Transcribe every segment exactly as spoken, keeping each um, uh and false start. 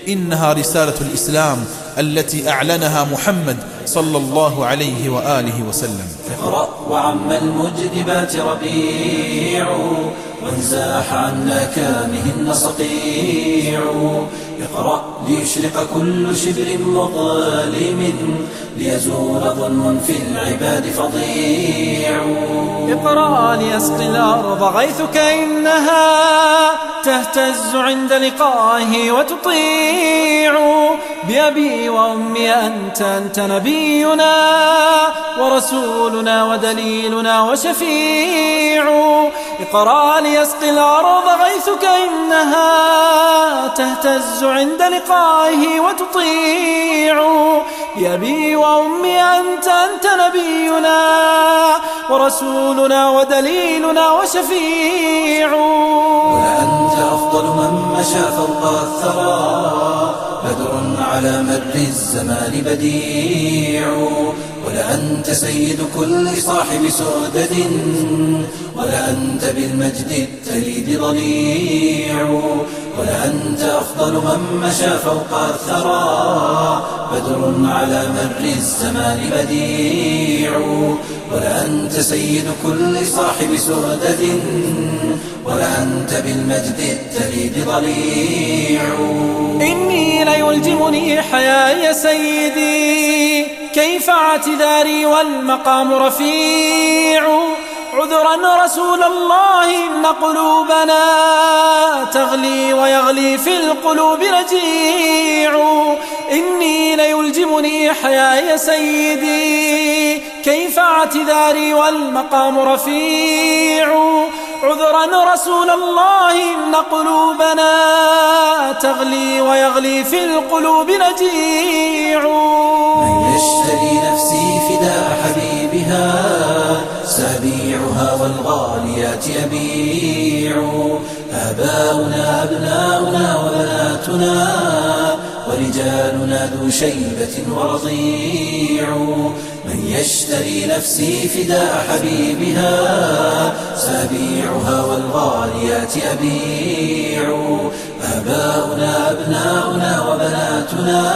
إنها رسالة الإسلام التي أعلنها محمد صلى الله عليه وآله وسلم. اقرأ وعم المجدبات ربيع، وانزاح عن أكامهن صقيع. اقرأ ليشرق كل شبر مظلم، ليزول ظلم في العباد فظيع. اقرأ ليسقي الأرض غيثك إنها تهتز عند لقائه وتطيع. بأبي وأمي أنت أنت نبينا ورسولنا ودليلنا وشفيع. اقرأ ليسقي الأرض غيثك إنها تهتز عند لقائه وتطيع. بأبي وأمي أنت أنت نبينا ورسولنا ودليلنا وشفيع. ولأنت أفضل من مشى فوق الثرى، بدر على مر الزمان بديع. ولأنت سيد كل صاحب سؤدد، ولأنت بالمجد التليد ضليع. ولأنت أفضل من مشى فوق الثرى، بدر على مر الزمان بديع. ولأنت سيد كل صاحب سؤدد، ولأنت بالمجد التليد ضليع. إني ليلجمني حياي سيدي، كيف اعتذاري والمقام رفيع. عذرا رسول الله إن قلوبنا تغلي ويغلي في القلوب رجيع. إني ليلجمني حياي سيدي، كيف اعتذاري والمقام رفيع. عذرا رسول الله إن قلوبنا تغلي ويغلي في القلوب رجيع. من يشتري نفسي فداء حبيبها، سأبيعها والغاليات يبيع. آباؤنا أبناؤنا وبناتنا، ورجالنا ذو شيبة ورضيع. من يشتري نفسي فداء حبيبها، سأبيعها والغاليات أبيع. آباؤنا أبناؤنا وبناتنا،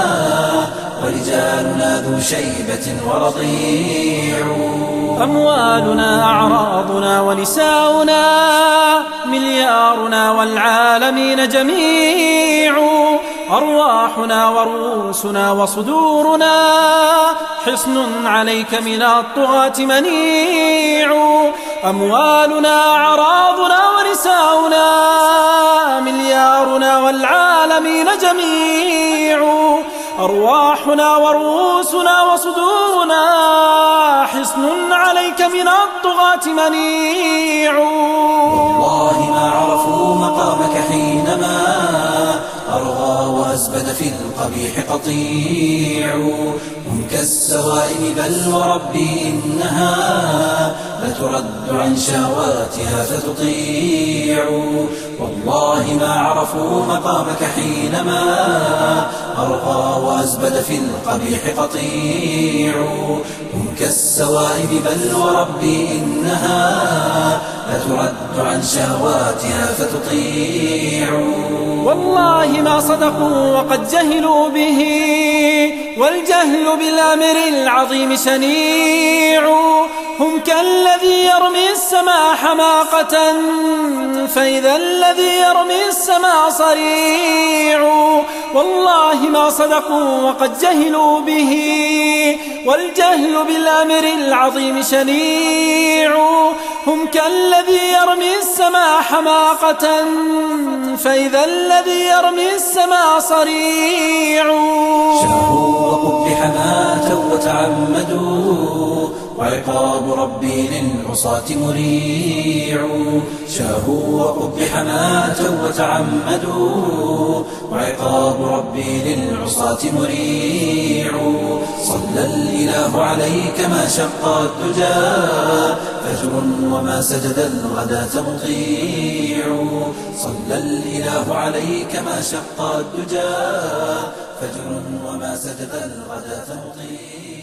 ورجالنا ذو شيبة ورضيع. أموالنا أعراضنا ونساؤنا، مليارنا والعالمين جميع. أرواحنا ورؤوسنا وصدورنا، حصن عليك من الطغاة منيع. أموالنا أعراضنا ونساؤنا، مليارنا والعالمين جميع. أرواحنا ورؤوسنا وصدورنا، حصن عليك من الطغاة منيع. والله ما عرفوا مقامك حينما أرغى وأزبد في القبيح قطيع. هم كالسوائم بل وربي إنها لترد عن شهواتها فتطيع. والله ما عرفوا مقامك حينما أرغى وأزبد في القبيح قطيع. هم كالسوائم بل وربي إنها لترد عن شهواتها فتطيع. والله ما صدقوا وقد جهلوا به، والجهل بالأمر العظيم شنيع. هم كالذي يرمي السماء حماقة، فإذا الذي يرمي السماء صريع. والله ما صدقوا وقد جهلوا به، والجهل بالأمر العظيم شنيع. هم كالذي يرمي السماء حماقة، فإذا الذي يرمي السماء صريع. شهوا وقبح ماتوا وتعمدوا، وعقاب ربي للعصاة مريع. شاهوا وقبح ماتوا وتعمدوا، وعقاب ربي للعصاة مريع. صلى الإله عليك ما شق الدجى، فجر وما سجد الغداة مطيع. صلى الإله عليك ما شق الدجى، فجر وما سجد الغداة مطيع.